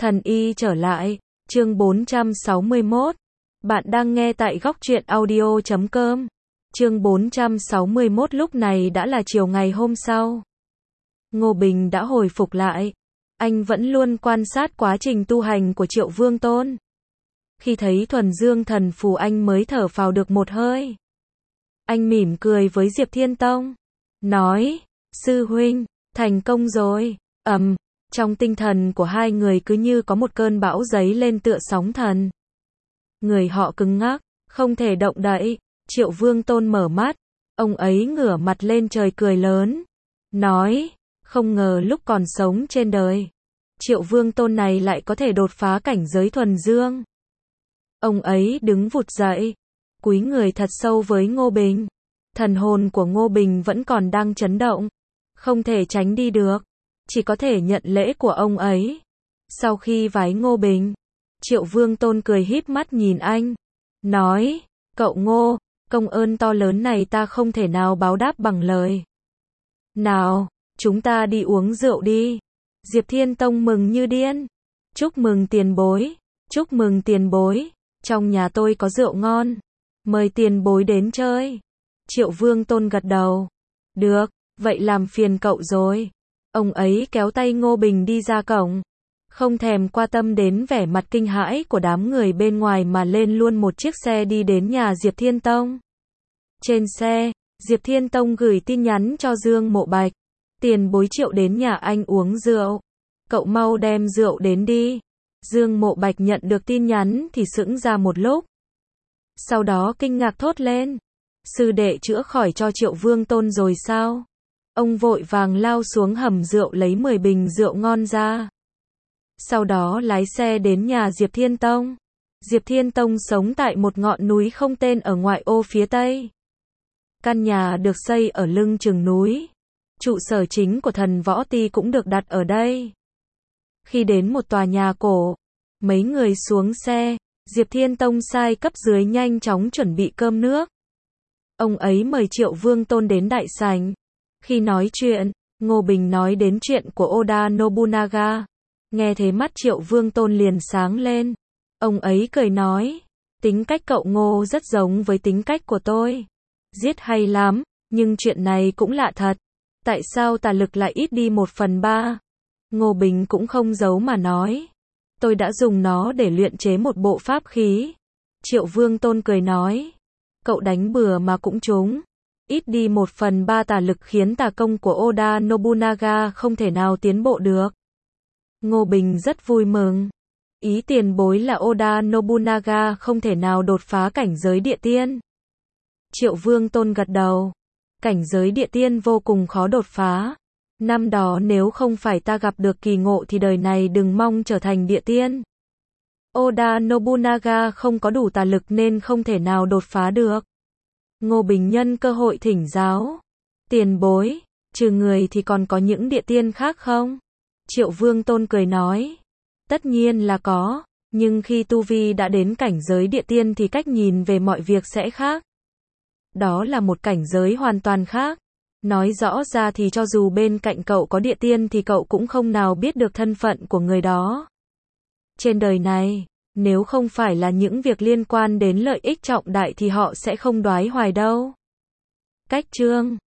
Thần y trở lại, chương 461. Bạn đang nghe tại góc truyện audio.com. Chương 461 lúc này đã là chiều ngày hôm sau. Ngô Bình đã hồi phục lại. Anh vẫn luôn quan sát quá trình tu hành của Triệu Vương Tôn. Khi thấy thuần dương thần phù anh mới thở phào được một hơi. Anh mỉm cười với Diệp Thiên Tông. Nói, sư huynh, thành công rồi. Trong tinh thần của hai người cứ như có một cơn bão giấy lên tựa sóng thần. Người họ cứng ngắc, không thể động đậy. Triệu Vương Tôn mở mắt, ông ấy ngửa mặt lên trời cười lớn. Nói, không ngờ lúc còn sống trên đời, Triệu Vương Tôn này lại có thể đột phá cảnh giới thuần dương. Ông ấy đứng vụt dậy, cúi người thật sâu với Ngô Bình. Thần hồn của Ngô Bình vẫn còn đang chấn động, không thể tránh đi được, chỉ có thể nhận lễ của ông ấy. Sau khi vái Ngô Bình, Triệu Vương Tôn cười híp mắt nhìn anh, nói, cậu Ngô, công ơn to lớn này ta không thể nào báo đáp bằng lời. Nào, chúng ta đi uống rượu đi. Diệp Thiên Tông mừng như điên. Chúc mừng tiền bối, chúc mừng tiền bối, trong nhà tôi có rượu ngon, mời tiền bối đến chơi. Triệu Vương Tôn gật đầu. Được, vậy làm phiền cậu rồi. Ông ấy kéo tay Ngô Bình đi ra cổng, không thèm quan tâm đến vẻ mặt kinh hãi của đám người bên ngoài mà lên luôn một chiếc xe đi đến nhà Diệp Thiên Tông. Trên xe, Diệp Thiên Tông gửi tin nhắn cho Dương Mộ Bạch. Tiền bối Triệu đến nhà anh uống rượu, cậu mau đem rượu đến đi. Dương Mộ Bạch nhận được tin nhắn thì sững ra một lúc, sau đó kinh ngạc thốt lên. Sư đệ chữa khỏi cho Triệu Vương Tôn rồi sao? Ông vội vàng lao xuống hầm rượu lấy 10 bình rượu ngon ra. Sau đó lái xe đến nhà Diệp Thiên Tông. Diệp Thiên Tông sống tại một ngọn núi không tên ở ngoại ô phía tây. Căn nhà được xây ở lưng chừng núi. Trụ sở chính của thần võ ti cũng được đặt ở đây. Khi đến một tòa nhà cổ, mấy người xuống xe, Diệp Thiên Tông sai cấp dưới nhanh chóng chuẩn bị cơm nước. Ông ấy mời Triệu Vương Tôn đến đại sảnh. Khi nói chuyện, Ngô Bình nói đến chuyện của Oda Nobunaga. Nghe thế mắt Triệu Vương Tôn liền sáng lên. Ông ấy cười nói, tính cách cậu Ngô rất giống với tính cách của tôi. Giết hay lắm, nhưng chuyện này cũng lạ thật. Tại sao tà lực lại ít đi 1/3? Ngô Bình cũng không giấu mà nói. Tôi đã dùng nó để luyện chế một bộ pháp khí. Triệu Vương Tôn cười nói, cậu đánh bừa mà cũng trúng. Ít đi 1/3 tà lực khiến tà công của Oda Nobunaga không thể nào tiến bộ được. Ngô Bình rất vui mừng. Ý tiền bối là Oda Nobunaga không thể nào đột phá cảnh giới địa tiên. Triệu Vương Tôn gật đầu. Cảnh giới địa tiên vô cùng khó đột phá. Năm đó nếu không phải ta gặp được kỳ ngộ thì đời này đừng mong trở thành địa tiên. Oda Nobunaga không có đủ tà lực nên không thể nào đột phá được. Ngô Bình nhân cơ hội thỉnh giáo. Tiền bối, trừ người thì còn có những địa tiên khác không? Triệu Vương Tôn cười nói. Tất nhiên là có, nhưng khi tu vi đã đến cảnh giới địa tiên thì cách nhìn về mọi việc sẽ khác. Đó là một cảnh giới hoàn toàn khác. Nói rõ ra thì cho dù bên cạnh cậu có địa tiên thì cậu cũng không nào biết được thân phận của người đó. Trên đời này, nếu không phải là những việc liên quan đến lợi ích trọng đại thì họ sẽ không đoái hoài đâu. Cách chương